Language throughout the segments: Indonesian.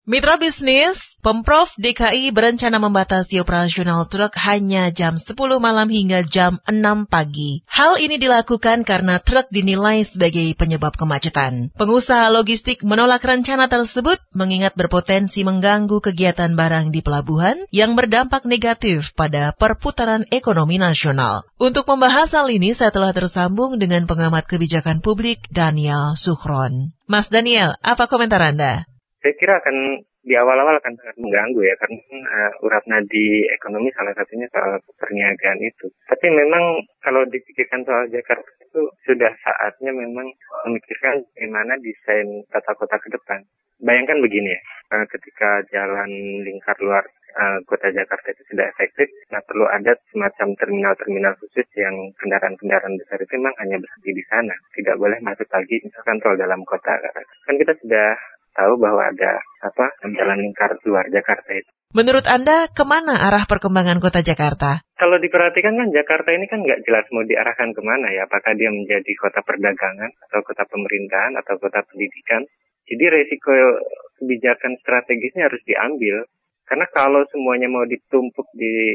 Mitra bisnis, Pemprov DKI berencana membatasi operasional truk hanya jam 10 malam hingga jam 6 pagi. Hal ini dilakukan karena truk dinilai sebagai penyebab kemacetan. Pengusaha logistik menolak rencana tersebut mengingat berpotensi mengganggu kegiatan barang di pelabuhan yang berdampak negatif pada perputaran ekonomi nasional. Untuk membahas hal ini, saya telah tersambung dengan pengamat kebijakan publik Daniel Zuhron. Mas Daniel, apa komentar Anda? Saya kira di awal-awal akan sangat mengganggu ya, karena urat nadi ekonomi salah satunya soal perniagaan itu. Tapi memang kalau dipikirkan soal Jakarta itu sudah saatnya memang memikirkan bagaimana desain tata kota ke depan. Bayangkan begini ya, ketika jalan lingkar luar kota Jakarta itu sudah efektif, perlu ada semacam terminal-terminal khusus yang kendaraan-kendaraan besar itu memang hanya berhenti di sana. Tidak boleh masuk lagi misalkan tol dalam kota. Kan kita sudah tahu bahwa ada jalan lingkar luar Jakarta itu. Menurut Anda, kemana arah perkembangan kota Jakarta? Kalau diperhatikan kan Jakarta ini kan nggak jelas mau diarahkan kemana ya. Apakah dia menjadi kota perdagangan, atau kota pemerintahan, atau kota pendidikan. Jadi resiko kebijakan strategisnya harus diambil. Karena kalau semuanya mau ditumpuk di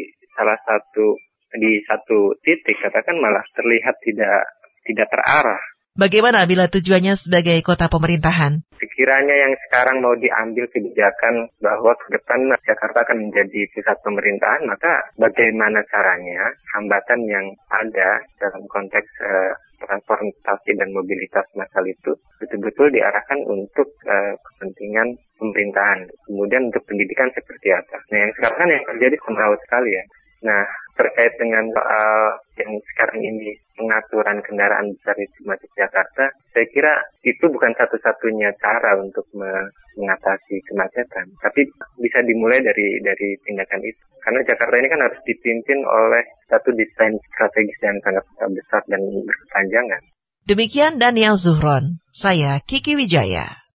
satu titik, katakan malah terlihat tidak terarah. Bagaimana bila tujuannya sebagai kota pemerintahan? Sekiranya yang sekarang mau diambil kebijakan bahwa ke depan Jakarta akan menjadi pusat pemerintahan, maka bagaimana caranya hambatan yang ada dalam konteks transportasi dan mobilitas massal itu betul-betul diarahkan untuk kepentingan pemerintahan. Kemudian untuk pendidikan seperti apa? Nah, yang sekarang kan yang terjadi semrawut sekali ya. Nah, terkait dengan soal yang sekarang ini pengaturan kendaraan besar di Jakarta, saya kira itu bukan satu-satunya cara untuk mengatasi kemacetan, tapi bisa dimulai dari tindakan itu. Karena Jakarta ini kan harus dipimpin oleh satu desain strategis yang sangat besar dan berkepanjangan. Demikian Daniel Zuhron, saya Kiki Wijaya.